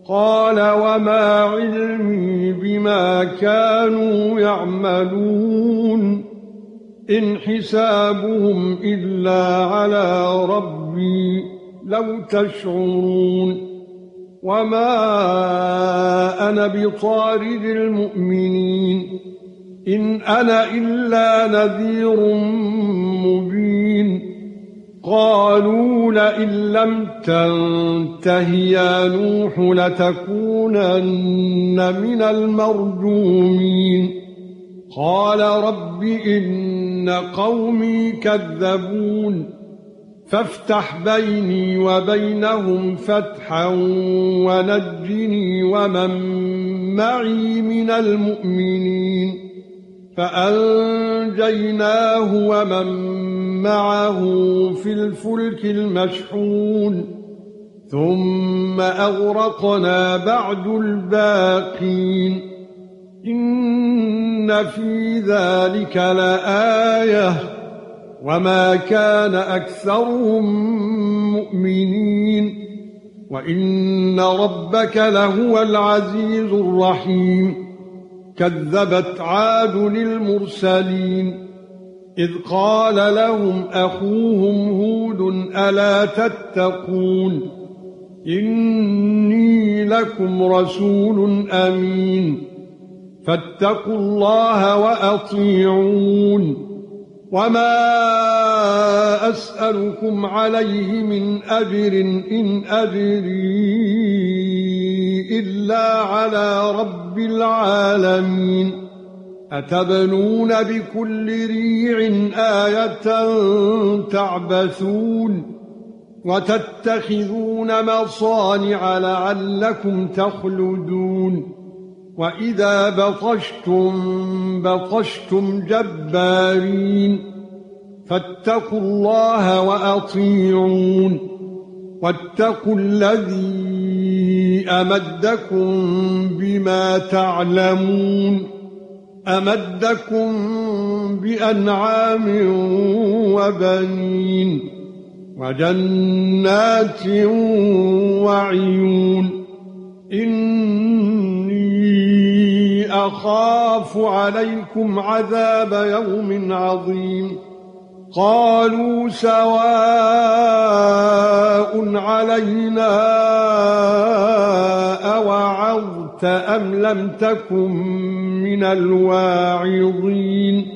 قال وما علمي بما كانوا يعملون إن حسابهم إلا على ربي لو تشعرون وما أنا بطارد المؤمنين إن أنا إلا نذير مبين قالوا لئن لم تنته يا نوح لتكونن من المرجومين قال رب إن قومي كذبون فافتح بيني وبينهم فتحا ونجني ومن معي من المؤمنين فأنجيناه ومن معه في الفلك المشحون ثم أغرقنا بعد الباقين إن في ذلك لآية وما كان أكثرهم مؤمنين وإن ربك لهو العزيز الرحيم كذبت عاد المرسلين إذ قال لهم أخوهم هود ألا تتقون إني لكم رسول أمين فاتقوا الله وأطيعون وما أسألكم عليه من أجر إن أجري إلا على رب العالمين أتبنون بكل ريع آية تعبثون وتتخذون مصانع لعلكم تخلدون وإذا بطشتم جبارين فاتقوا الله وأطيعون واتقوا الذي أمدكم بما تعلمون أمدكم بأنعام وبنين وجنات وعيون إني أخاف عليكم عذاب يوم عظيم قالوا سواء علينا أوعظت أم لم تكن من الواعظين